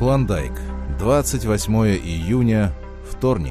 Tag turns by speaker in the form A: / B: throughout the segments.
A: Клондайк. 28 июня. Вторник.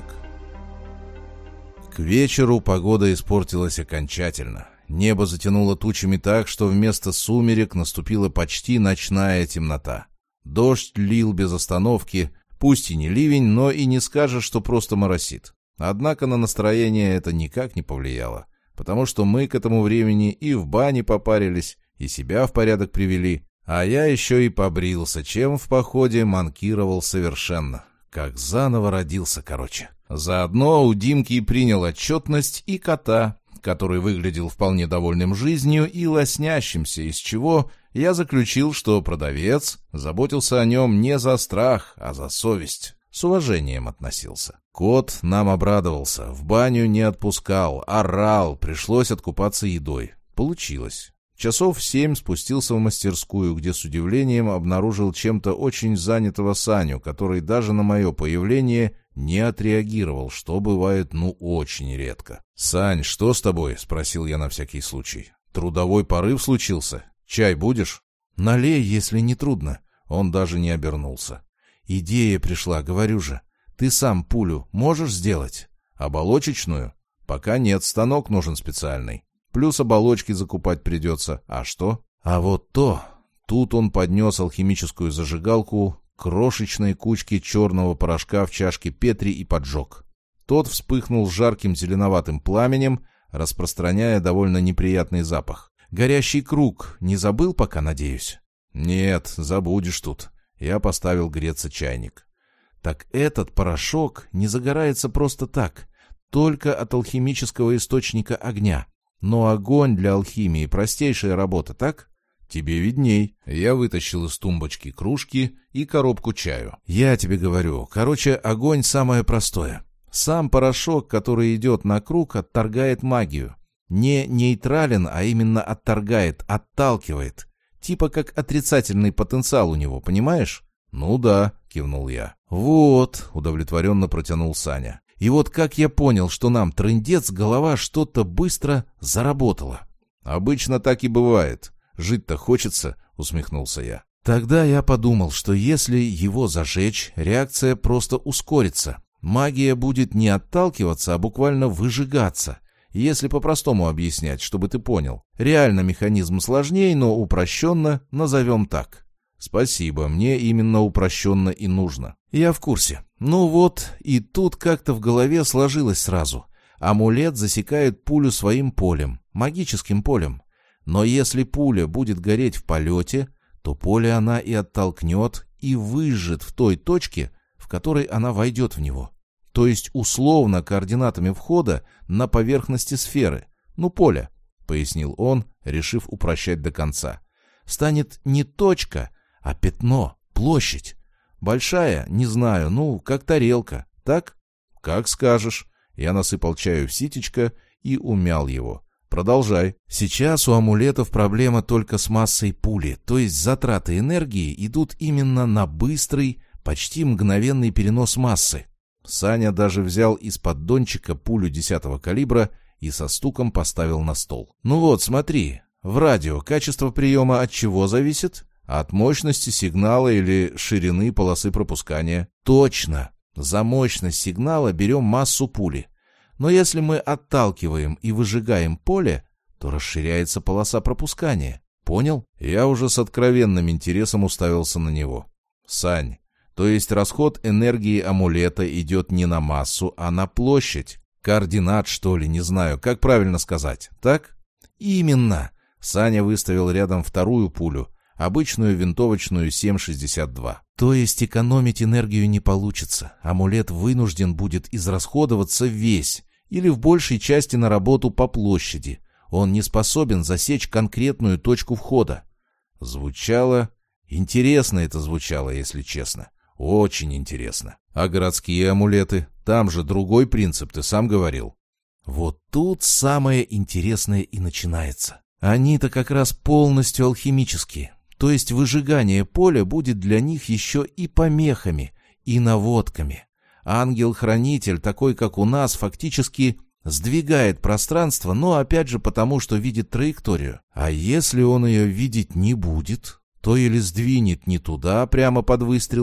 A: К вечеру погода испортилась окончательно. Небо затянуло тучами так, что вместо сумерек наступила почти ночная темнота. Дождь лил без остановки, пусть и не ливень, но и не скажешь, что просто моросит. Однако на настроение это никак не повлияло, потому что мы к этому времени и в бане попарились, и себя в порядок привели, а я еще и побрился, чем в походе манкировал совершенно. Как заново родился, короче. Заодно у Димки принял отчетность и кота, который выглядел вполне довольным жизнью и лоснящимся, из чего я заключил, что продавец заботился о нем не за страх, а за совесть. С уважением относился. Кот нам обрадовался, в баню не отпускал, орал, пришлось откупаться едой. Получилось. Часов в 7 спустился в мастерскую, где с удивлением обнаружил чем-то очень занятого Саню, который даже на мое появление не отреагировал, что бывает очень редко. «Сань, что с тобой?» — спросил я на всякий случай. «Трудовой порыв случился? Чай будешь?» «Налей, если не трудно». Он даже не обернулся. «Идея пришла, говорю же. Ты сам пулю можешь сделать? Оболочечную? Пока нет, станок нужен специальный. Плюс оболочки закупать придется. А что? А вот то. Тут он поднес алхимическую зажигалку к крошечной кучке черного порошка в чашке Петри и поджег. Тот вспыхнул жарким зеленоватым пламенем, распространяя довольно неприятный запах. Горящий круг не забыл пока, надеюсь? Нет, забудешь тут. Я поставил греться чайник. Так этот порошок не загорается просто так, только от алхимического источника огня. Но огонь для алхимии — простейшая работа, так? Тебе видней. Я вытащил из тумбочки кружки и коробку чаю. Я тебе говорю, короче, огонь самое простое. Сам порошок, который идет на круг, отторгает магию. Не нейтрален, а именно отторгает, отталкивает. Типа как отрицательный потенциал у него, понимаешь? Ну да, кивнул я. Вот, удовлетворенно протянул Саня. И вот как я понял, что нам трындец, голова что-то быстро заработала. Обычно так и бывает. Жить-то хочется, усмехнулся я. Тогда я подумал, что если его зажечь, реакция просто ускорится. Магия будет не отталкиваться, а буквально выжигаться. Если по-простому объяснять, чтобы ты понял. Реально механизм сложнее, но упрощенно назовем так. Спасибо, мне именно упрощенно и нужно. Я в курсе. Ну вот, и тут как-то в голове сложилось сразу. Амулет засекает пулю своим полем, магическим полем. Но если пуля будет гореть в полете, то поле она и оттолкнет, и выжжет в той точке, в которой она войдет в него. То есть условно координатами входа на поверхности сферы. Ну, поля, пояснил он, решив упрощать до конца. Станет не точка, а пятно, площадь. Большая, не знаю, как тарелка, так? Как скажешь. Я насыпал чаю в ситечко и умял его. Продолжай. Сейчас у амулетов проблема только с массой пули, то есть затраты энергии идут именно на быстрый, почти мгновенный перенос массы. Саня даже взял из поддончика пулю 10-го калибра и со стуком поставил на стол. Ну вот, смотри, в радио качество приема от чего зависит? От мощности сигнала или ширины полосы пропускания. Точно. За мощность сигнала берем массу пули. Но если мы отталкиваем и выжигаем поле, то расширяется полоса пропускания. Понял? Я уже с откровенным интересом уставился на него. Сань, то есть расход энергии амулета идет не на массу, а на площадь. Координат, что ли, не знаю, как правильно сказать. Так? Именно. Саня выставил рядом вторую пулю. Обычную винтовочную 7,62. То есть экономить энергию не получится. Амулет вынужден будет израсходоваться весь или в большей части на работу по площади. Он не способен засечь конкретную точку входа. Звучало... Интересно это звучало, если честно. Очень интересно. А городские амулеты? Там же другой принцип, ты сам говорил. Вот тут самое интересное и начинается. Они-то как раз полностью алхимические. То есть выжигание поля будет для них еще и помехами, и наводками. Ангел-хранитель, такой как у нас, фактически сдвигает пространство, но опять же потому, что видит траекторию. А если он ее видеть не будет, то или сдвинет не туда, прямо под выстрел,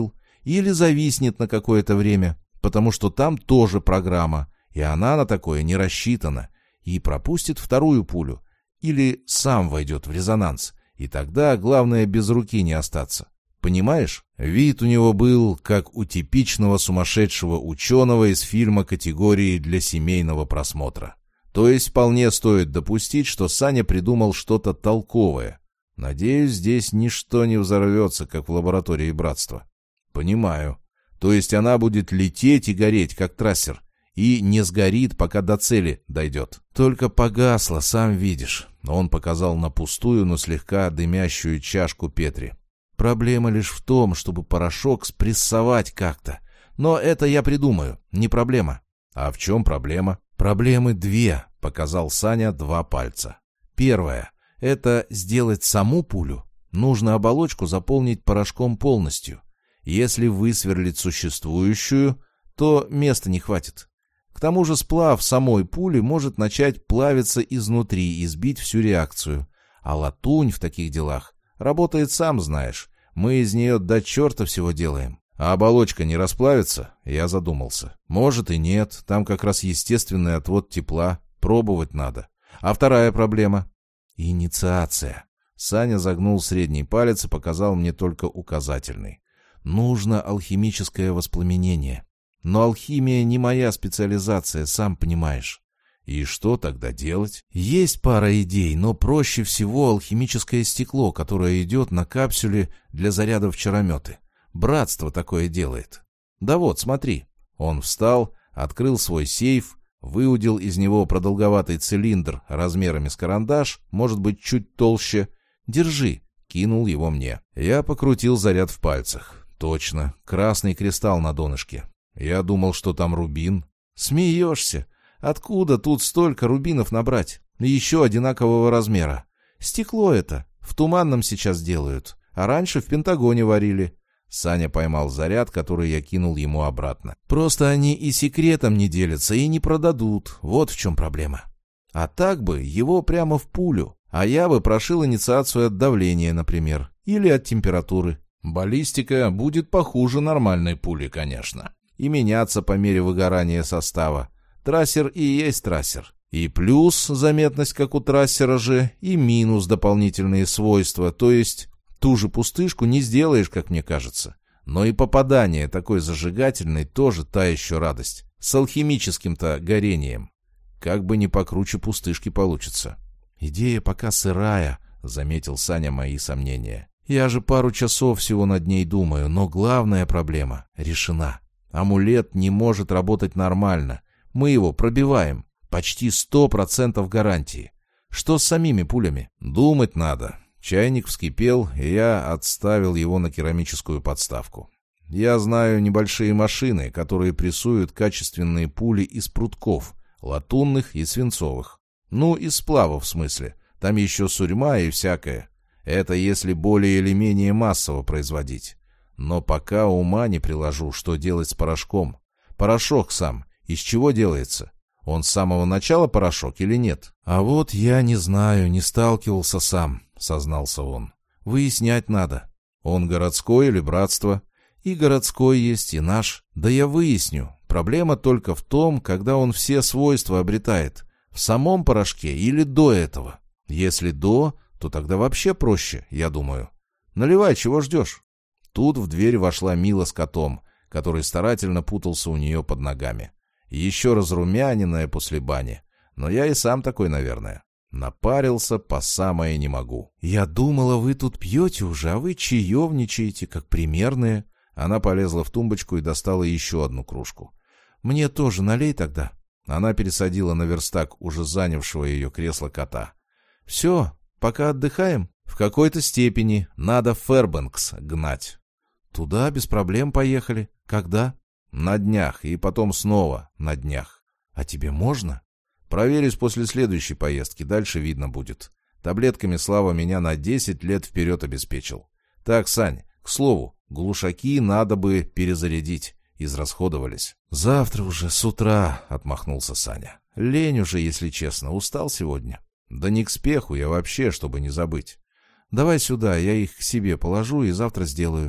A: или зависнет на какое-то время, потому что там тоже программа, и она на такое не рассчитана, и пропустит вторую пулю, или сам войдет в резонанс, и тогда главное без руки не остаться. Понимаешь? Вид у него был, как у типичного сумасшедшего ученого из фильма категории для семейного просмотра. То есть вполне стоит допустить, что Саня придумал что-то толковое. Надеюсь, здесь ничто не взорвется, как в лаборатории Братства. Понимаю. То есть она будет лететь и гореть, как трассер, и не сгорит, пока до цели дойдет. Только погасла, сам видишь. Он показал на пустую, но слегка дымящую чашку Петри. Проблема лишь в том, чтобы порошок спрессовать как-то. Но это я придумаю, не проблема. А в чем проблема? Проблемы две, показал Саня 2 пальца. Первая — это сделать саму пулю. Нужно оболочку заполнить порошком полностью. Если высверлить существующую, то места не хватит. К тому же сплав самой пули может начать плавиться изнутри и сбить всю реакцию. А латунь в таких делах работает, сам знаешь. Мы из нее до черта всего делаем. А оболочка не расплавится? Я задумался. Может и нет. Там как раз естественный отвод тепла. Пробовать надо. А вторая проблема? Инициация. Саня загнул средний палец и показал мне только указательный. Нужно алхимическое воспламенение. Но алхимия не моя специализация, сам понимаешь. И что тогда делать? Есть пара идей, но проще всего алхимическое стекло, которое идет на капсюле для заряда в чарометы. Братство такое делает. Да вот, смотри. Он встал, открыл свой сейф, выудил из него продолговатый цилиндр размерами с карандаш, может быть, чуть толще. Держи, кинул его мне. Я покрутил заряд в пальцах. Точно, красный кристалл на донышке. Я думал, что там рубин. Смеешься? Откуда тут столько рубинов набрать? Еще одинакового размера. Стекло это. В Туманном сейчас делают. А раньше в Пентагоне варили. Саня поймал заряд, который я кинул ему обратно. Просто они и секретом не делятся, и не продадут. Вот в чем проблема. А так бы его прямо в пулю. А я бы прошил инициацию от давления, например. Или от температуры. Баллистика будет похуже нормальной пули, конечно. И меняться по мере выгорания состава. Трассер и есть трассер. И плюс заметность, как у трассера же, и минус дополнительные свойства, то есть ту же пустышку не сделаешь, как мне кажется. Но и попадание такой зажигательной тоже та еще радость. С алхимическим-то горением. Как бы не покруче пустышки получится. Идея пока сырая, заметил Саня мои сомнения. Я же пару часов всего над ней думаю, но главная проблема решена. Амулет не может работать нормально. Мы его пробиваем. Почти 100% гарантии. Что с самими пулями? Думать надо. Чайник вскипел, и я отставил его на керамическую подставку. Я знаю небольшие машины, которые прессуют качественные пули из прутков, латунных и свинцовых. Ну, из сплавов в смысле. Там еще сурьма и всякое. Это если более или менее массово производить. Но пока ума не приложу, что делать с порошком. Порошок сам. Из чего делается? Он с самого начала порошок или нет? А вот я не знаю, не сталкивался сам, сознался он. Выяснять надо. Он городской или братство? И городской есть, и наш. Да я выясню. Проблема только в том, когда он все свойства обретает. В самом порошке или до этого? Если до, то тогда вообще проще, я думаю. Наливай, чего ждешь? Тут в дверь вошла Мила с котом, который старательно путался у нее под ногами. Еще разрумяненная после бани. Но я и сам такой, наверное. Напарился по самое не могу. «Я думала, вы тут пьете уже, а вы чаевничаете, как примерные». Она полезла в тумбочку и достала еще одну кружку. «Мне тоже налей тогда». Она пересадила на верстак уже занявшего ее кресло кота. «Все, пока отдыхаем?» «В какой-то степени. Надо Фэрбэнкс гнать». «Туда без проблем поехали. Когда?» «На днях, и потом снова на днях». «А тебе можно?» «Проверюсь после следующей поездки, дальше видно будет. Таблетками Слава меня на 10 лет вперед обеспечил. Так, Сань, к слову, глушаки надо бы перезарядить, израсходовались». «Завтра уже, с утра», — отмахнулся Саня. «Лень уже, если честно, устал сегодня». «Да не к спеху, я вообще, чтобы не забыть». «Давай сюда, я их к себе положу и завтра сделаю».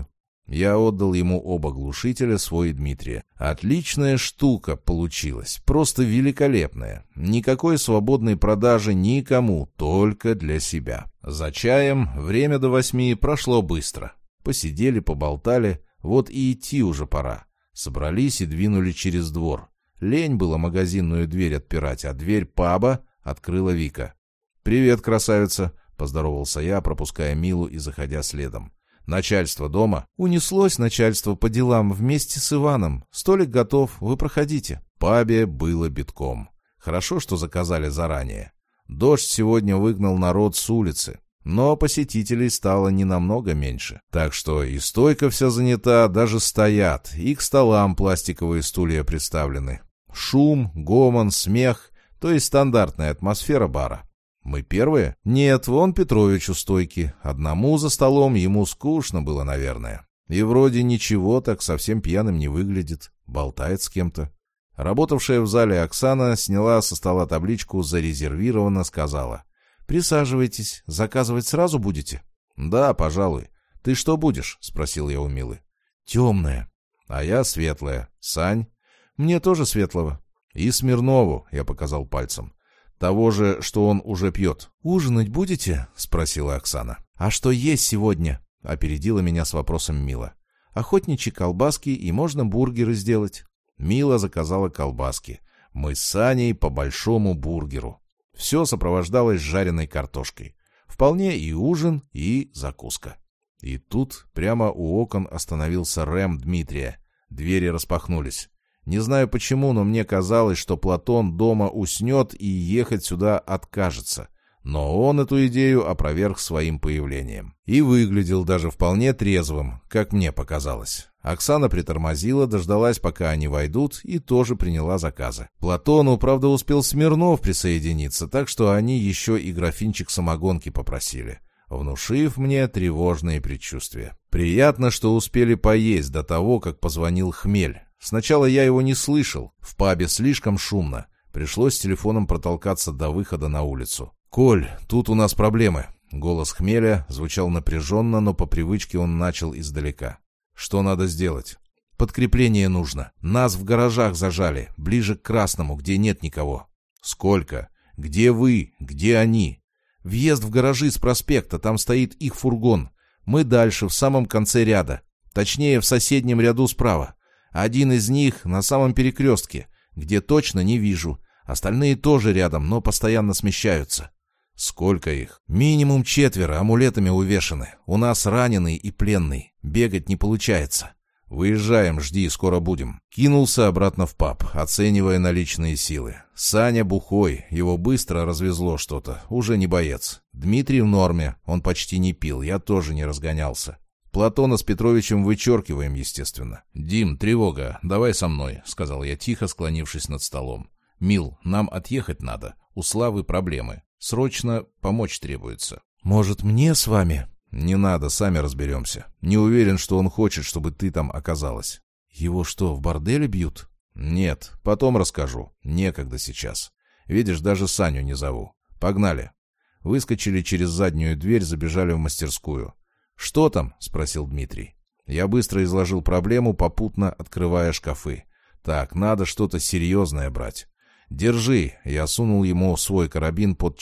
A: Я отдал ему оба глушителя, свой и Дмитрия. Отличная штука получилась, просто великолепная. Никакой свободной продажи никому, только для себя. За чаем время до 8 прошло быстро. Посидели, поболтали, вот и идти уже пора. Собрались и двинули через двор. Лень было магазинную дверь отпирать, а дверь паба открыла Вика. «Привет, красавица!» — поздоровался я, пропуская Милу и заходя следом. «Начальство дома?» «Унеслось начальство по делам вместе с Иваном. Столик готов, вы проходите». В пабе было битком. Хорошо, что заказали заранее. Дождь сегодня выгнал народ с улицы, но посетителей стало не намного меньше. Так что и стойка вся занята, даже стоят, и к столам пластиковые стулья приставлены. Шум, гомон, смех, то есть стандартная атмосфера бара. Мы первые? Нет, вон Петрович у стойки. Одному за столом ему скучно было, наверное. И вроде ничего, так совсем пьяным не выглядит. Болтает с кем-то. Работавшая в зале Оксана сняла со стола табличку «Зарезервировано», сказала: «Присаживайтесь. Заказывать сразу будете?» «Да, пожалуй. Ты что будешь?» — спросил я у Милы. «Темная». «А я светлая. Сань?» «Мне тоже светлого». «И Смирнову», — я показал пальцем. «Того же, что он уже пьет». «Ужинать будете?» — спросила Оксана. «А что есть сегодня?» — опередила меня с вопросом Мила. «Охотничьи колбаски, и можно бургеры сделать». Мила заказала колбаски. Мы с Саней по большому бургеру. Все сопровождалось жареной картошкой. Вполне и ужин, и закуска. И тут прямо у окон остановился Рэм Дмитрия. Двери распахнулись. Не знаю почему, но мне казалось, что Платон дома уснет и ехать сюда откажется. Но он эту идею опроверг своим появлением. И выглядел даже вполне трезвым, как мне показалось. Оксана притормозила, дождалась, пока они войдут, и тоже приняла заказы. Платону, правда, успел Смирнов присоединиться, так что они еще и графинчик самогонки попросили, внушив мне тревожные предчувствия. Приятно, что успели поесть до того, как позвонил Хмель. Сначала я его не слышал, в пабе слишком шумно. Пришлось с телефоном протолкаться до выхода на улицу. «Коль, тут у нас проблемы». Голос Хмеля звучал напряженно, но по привычке он начал издалека. «Что надо сделать?» «Подкрепление нужно. Нас в гаражах зажали, ближе к Красному, где нет никого». «Сколько? Где вы? Где они?» «Въезд в гаражи с проспекта, там стоит их фургон. Мы дальше, в самом конце ряда. Точнее, в соседнем ряду справа. Один из них на самом перекрестке, где точно не вижу. Остальные тоже рядом, но постоянно смещаются». «Сколько их?» «Минимум 4, амулетами увешаны. У нас раненый и пленный. Бегать не получается». «Выезжаем, жди, скоро будем». Кинулся обратно в паб, оценивая наличные силы. Саня бухой, его быстро развезло что-то, уже не боец. Дмитрий в норме, он почти не пил, я тоже не разгонялся. Платона с Петровичем вычеркиваем, естественно. «Дим, тревога, давай со мной», — сказал я тихо, склонившись над столом. «Мил, нам отъехать надо. У Славы проблемы. Срочно помочь требуется». «Может, мне с вами?» «Не надо, сами разберемся. Не уверен, что он хочет, чтобы ты там оказалась». «Его что, в борделе бьют?» «Нет, потом расскажу. Некогда сейчас. Видишь, даже Саню не зову. Погнали». Выскочили через заднюю дверь, забежали в мастерскую. «Что там?» — спросил Дмитрий. Я быстро изложил проблему, попутно открывая шкафы. «Так, надо что-то серьезное брать». «Держи», — я сунул ему свой карабин под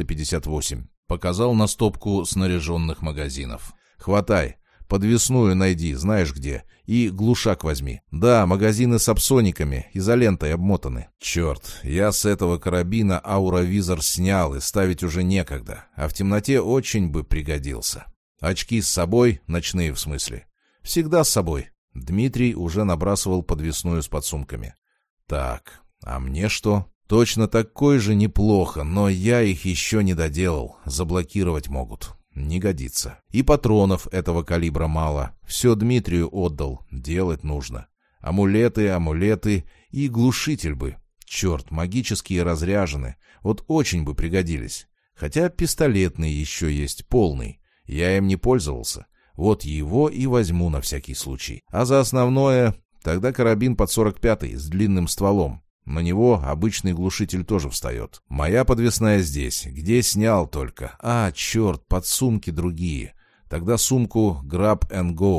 A: 458. Показал на стопку снаряженных магазинов. «Хватай. Подвесную найди, знаешь где. И глушак возьми. Да, магазины с апсониками, изолентой обмотаны». «Черт, я с этого карабина ауровизор снял, и ставить уже некогда. А в темноте очень бы пригодился». «Очки с собой? Ночные, в смысле?» «Всегда с собой». Дмитрий уже набрасывал подвесную с подсумками. «Так, а мне что?» «Точно такой же неплохо, но я их еще не доделал. Заблокировать могут. Не годится. И патронов этого калибра мало. Все Дмитрию отдал. Делать нужно. Амулеты и глушитель бы. Черт, магические разряжены. Вот очень бы пригодились. Хотя пистолетный еще есть, полный. Я им не пользовался. Вот его и возьму на всякий случай. А за основное, тогда карабин под 45-й с длинным стволом. На него обычный глушитель тоже встает. Моя подвесная здесь. Где снял только? А, черт, подсумки другие. Тогда сумку Grab and Go.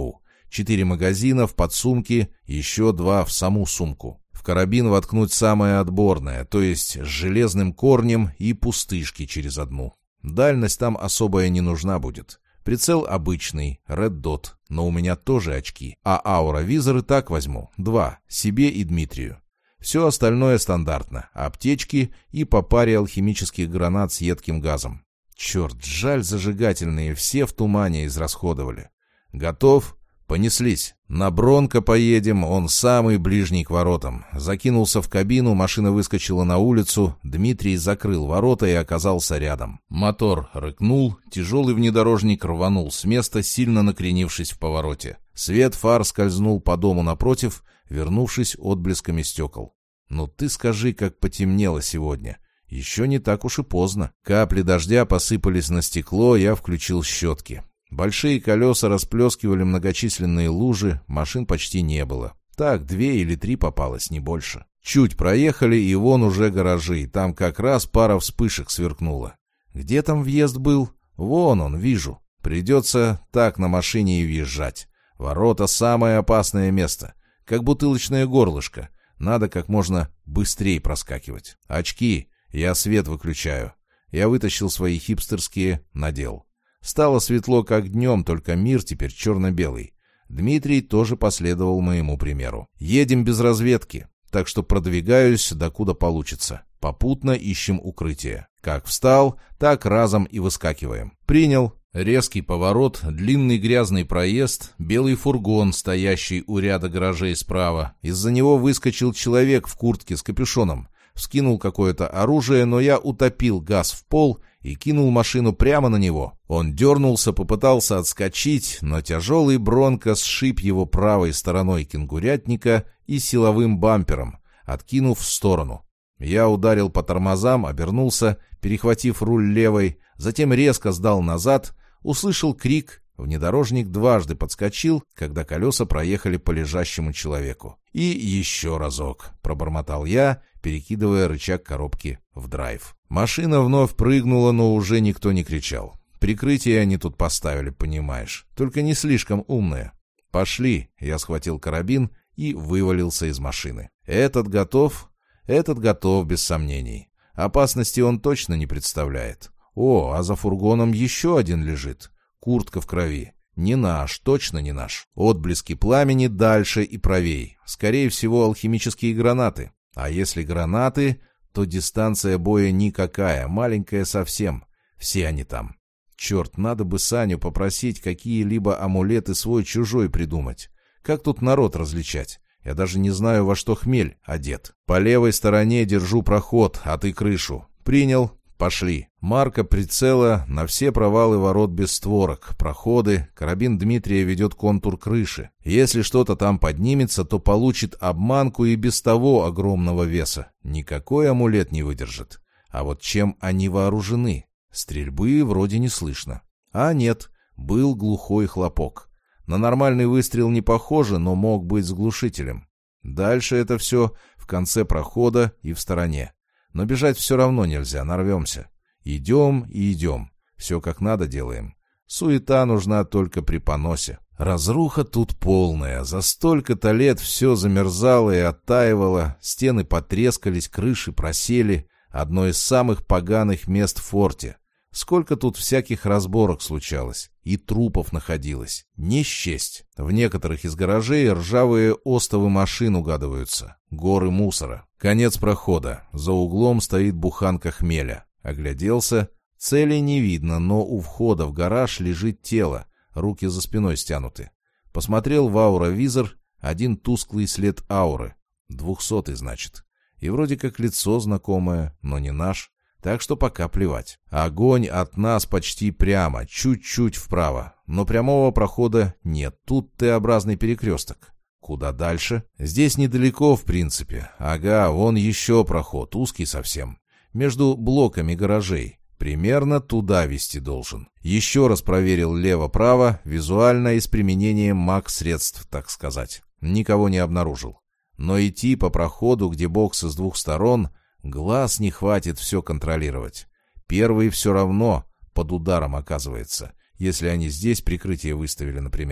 A: 4 магазина в подсумке, еще 2 в саму сумку. В карабин воткнуть самое отборное, то есть с железным корнем и пустышки через одну. Дальность там особая не нужна будет. Прицел обычный, Red Dot, но у меня тоже очки. А ауровизор и так возьму, 2, себе и Дмитрию. Все остальное стандартно, аптечки и по паре алхимических гранат с едким газом. Черт, жаль, зажигательные все в тумане израсходовали. Готов? Понеслись. На Бронко поедем, он самый ближний к воротам. Закинулся в кабину, машина выскочила на улицу, Дмитрий закрыл ворота и оказался рядом. Мотор рыкнул, тяжелый внедорожник рванул с места, сильно накренившись в повороте. Свет фар скользнул по дому напротив, вернувшись отблесками стекол. «Ну ты скажи, как потемнело сегодня. Еще не так уж и поздно». Капли дождя посыпались на стекло, я включил щетки. Большие колеса расплескивали многочисленные лужи, машин почти не было. Так, 2 или 3 попалось, не больше. Чуть проехали, и вон уже гаражи, там как раз пара вспышек сверкнула. Где там въезд был? Вон он, вижу. Придется так на машине и въезжать. Ворота — самое опасное место. Как бутылочное горлышко. Надо как можно быстрее проскакивать. Очки. Я свет выключаю. Я вытащил свои хипстерские, надел. Стало светло, как днем, только мир теперь черно-белый. Дмитрий тоже последовал моему примеру. Едем без разведки, так что продвигаюсь, докуда получится. Попутно ищем укрытие. Как встал, так разом и выскакиваем. Принял. Резкий поворот, длинный грязный проезд, белый фургон, стоящий у ряда гаражей справа. Из-за него выскочил человек в куртке с капюшоном. Вскинул какое-то оружие, но я утопил газ в пол и кинул машину прямо на него. Он дернулся, попытался отскочить, но тяжелый Бронко сшиб его правой стороной кенгурятника и силовым бампером, откинув в сторону. Я ударил по тормозам, обернулся, перехватив руль левой, затем резко сдал назад, услышал крик, внедорожник дважды подскочил, когда колеса проехали по лежащему человеку. «И еще разок», — пробормотал я, перекидывая рычаг коробки в драйв. Машина вновь прыгнула, но уже никто не кричал. Прикрытие они тут поставили, понимаешь, только не слишком умное. «Пошли», — я схватил карабин и вывалился из машины. «Этот готов?» «Этот готов, без сомнений. Опасности он точно не представляет. О, а за фургоном еще один лежит. Куртка в крови. Не наш, точно не наш. Отблески пламени дальше и правей. Скорее всего, алхимические гранаты. А если гранаты, то дистанция боя никакая, маленькая совсем. Все они там. Черт, надо бы Саню попросить какие-либо амулеты свой-чужой придумать. Как тут народ различать? Я даже не знаю, во что Хмель одет. По левой стороне держу проход, а ты крышу. Принял. Пошли. Марка прицела на все провалы ворот без створок, проходы. Карабин Дмитрия ведет контур крыши. Если что-то там поднимется, то получит обманку и без того огромного веса. Никакой амулет не выдержит. А вот чем они вооружены? Стрельбы вроде не слышно. А нет, был глухой хлопок. На нормальный выстрел не похоже, но мог быть с глушителем. Дальше это все в конце прохода и в стороне. Но бежать все равно нельзя, нарвемся. Идем и идем. Все как надо делаем. Суета нужна только при поносе. Разруха тут полная. За столько-то лет все замерзало и оттаивало. Стены потрескались, крыши просели. Одно из самых поганых мест в форте. Сколько тут всяких разборок случалось. И трупов находилось. Не счесть. В некоторых из гаражей ржавые остовы машин угадываются. Горы мусора. Конец прохода. За углом стоит буханка хмеля. Огляделся. Цели не видно, но у входа в гараж лежит тело. Руки за спиной стянуты. Посмотрел в ауровизор. Один тусклый след ауры. 200-й, значит. И вроде как лицо знакомое, но не наш. Так что пока плевать. Огонь от нас почти прямо, чуть-чуть вправо. Но прямого прохода нет. Тут Т-образный перекресток. Куда дальше? Здесь недалеко, в принципе. Ага, вон еще проход, узкий совсем. Между блоками гаражей. Примерно туда вести должен. Еще раз проверил лево-право, визуально и с применением маг-средств, так сказать. Никого не обнаружил. Но идти по проходу, где боксы с двух сторон... Глаз не хватит все контролировать. Первый все равно под ударом оказывается, если они здесь прикрытие выставили, например.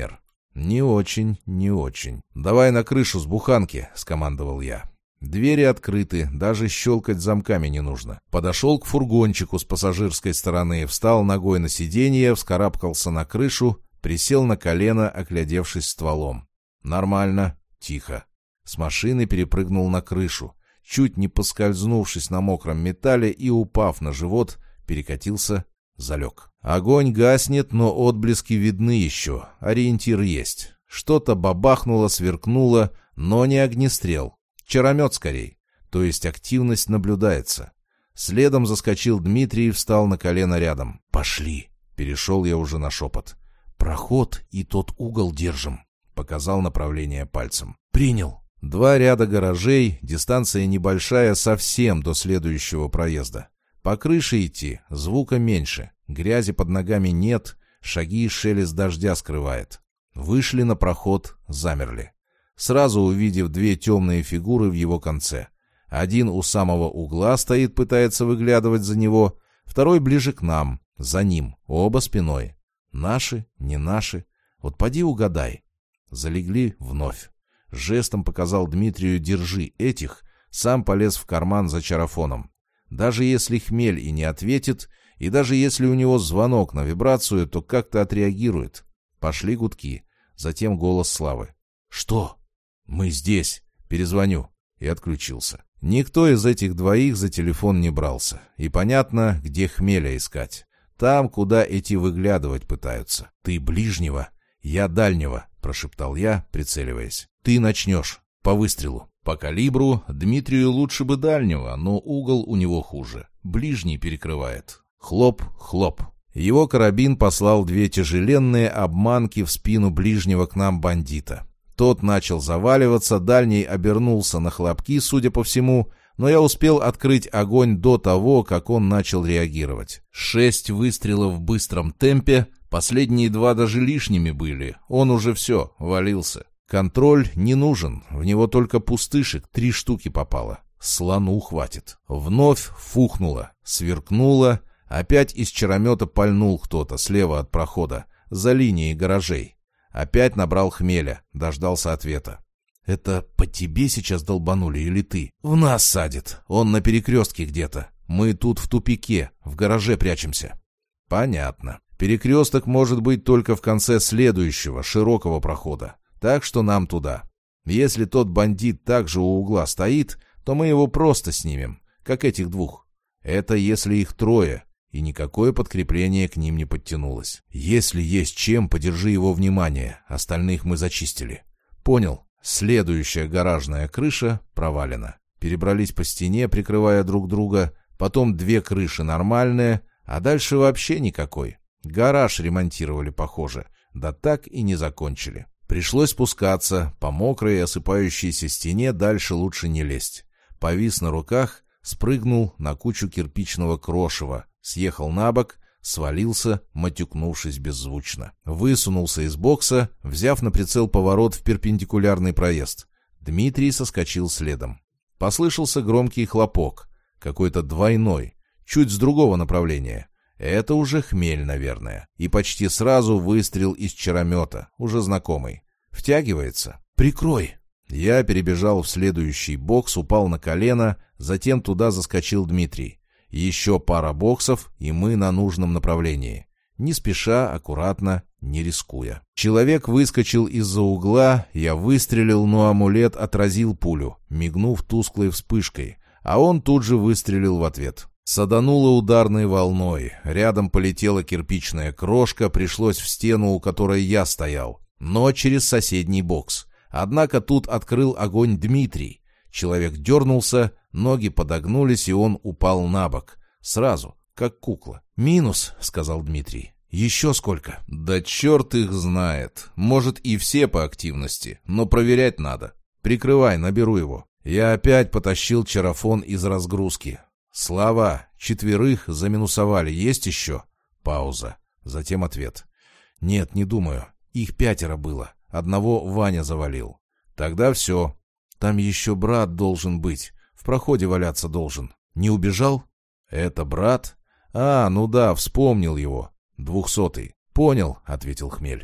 A: «Не очень, не очень. Давай на крышу с буханки», — скомандовал я. Двери открыты, даже щелкать замками не нужно. Подошел к фургончику с пассажирской стороны, встал ногой на сиденье, вскарабкался на крышу, присел на колено, оглядевшись стволом. Нормально, тихо. С машины перепрыгнул на крышу, чуть не поскользнувшись на мокром металле и, упав на живот, перекатился, залег. Огонь гаснет, но отблески видны еще, ориентир есть. Что-то бабахнуло, сверкнуло, но не огнестрел. Чаромет скорей, то есть активность наблюдается. Следом заскочил Дмитрий и встал на колено рядом. «Пошли!» — перешел я уже на шепот. «Проход и тот угол держим», — показал направление пальцем. «Принял». 2 ряда гаражей, дистанция небольшая совсем до следующего проезда. По крыше идти, звука меньше, грязи под ногами нет, шаги и шелест дождя скрывает. Вышли на проход, замерли. Сразу увидев 2 темные фигуры в его конце. Один у самого угла стоит, пытается выглядывать за него, второй ближе к нам, за ним, оба спиной. Наши, не наши, вот поди угадай. Залегли вновь. Жестом показал Дмитрию: «Держи этих», сам полез в карман за чарафоном. Даже если хмель и не ответит, и даже если у него звонок на вибрацию, то как-то отреагирует. Пошли гудки, затем голос Славы. «Что?» «Мы здесь. Перезвоню». И отключился. Никто из этих двоих за телефон не брался. И понятно, где хмеля искать. Там, куда эти выглядывать пытаются. «Ты ближнего, я дальнего», — прошептал я, прицеливаясь. «Ты начнешь. По выстрелу». По калибру Дмитрию лучше бы дальнего, но угол у него хуже. Ближний перекрывает. Хлоп, хлоп. Его карабин послал 2 тяжеленные обманки в спину ближнего к нам бандита. Тот начал заваливаться, дальний обернулся на хлопки, судя по всему, но я успел открыть огонь до того, как он начал реагировать. 6 выстрелов в быстром темпе, последние 2 даже лишними были, он уже все, валился. Контроль не нужен, в него только пустышек 3 штуки попало. Слону хватит. Вновь фухнуло, сверкнуло, опять из чаромета пальнул кто-то слева от прохода, за линией гаражей. Опять набрал хмеля, дождался ответа. «Это по тебе сейчас долбанули или ты?» «В нас садит. Он на перекрестке где-то. Мы тут в тупике, в гараже прячемся». «Понятно. Перекресток может быть только в конце следующего, широкого прохода. Так что нам туда. Если тот бандит также у угла стоит, то мы его просто снимем, как этих 2. Это если их 3, и никакое подкрепление к ним не подтянулось. Если есть чем, подержи его внимание, остальных мы зачистили». «Понял». Следующая гаражная крыша провалена. Перебрались по стене, прикрывая друг друга, потом 2 крыши нормальные, а дальше вообще никакой. Гараж ремонтировали, похоже, да так и не закончили. Пришлось спускаться, по мокрой и осыпающейся стене дальше лучше не лезть. Повис на руках, спрыгнул на кучу кирпичного крошева, съехал на бок, свалился, матюкнувшись беззвучно. Высунулся из бокса, взяв на прицел поворот в перпендикулярный проезд. Дмитрий соскочил следом. Послышался громкий хлопок, какой-то двойной, чуть с другого направления. Это уже хмель, наверное. И почти сразу выстрел из чаромета, уже знакомый. Втягивается. «Прикрой!» Я перебежал в следующий бокс, упал на колено, затем туда заскочил Дмитрий. Еще пара боксов, и мы на нужном направлении. Не спеша, аккуратно, не рискуя. Человек выскочил из-за угла, я выстрелил, но амулет отразил пулю, мигнув тусклой вспышкой, а он тут же выстрелил в ответ. Садануло ударной волной, рядом полетела кирпичная крошка, пришлось в стену, у которой я стоял, но через соседний бокс. Однако тут открыл огонь Дмитрий. Человек дернулся, ноги подогнулись, и он упал на бок. Сразу, как кукла. «Минус», — сказал Дмитрий. «Еще сколько?» «Да черт их знает. Может, и все по активности, но проверять надо. Прикрывай, наберу его». Я опять потащил чарафон из разгрузки. «Слава, 4 заминусовали. Есть еще?» Пауза. Затем ответ. «Нет, не думаю. Их 5 было. Одного Ваня завалил». «Тогда все. Там еще брат должен быть. В проходе валяться должен. Не убежал?» «Это брат?» «А, ну да, вспомнил его. 200-й. Понял», — ответил Хмель.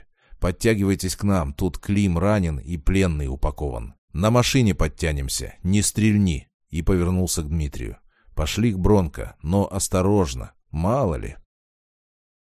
A: Подтягивайтесь к нам, тут Клим ранен и пленный упакован. На машине подтянемся, не стрельни!» И повернулся к Дмитрию. «Пошли к Бронко, но осторожно, мало ли».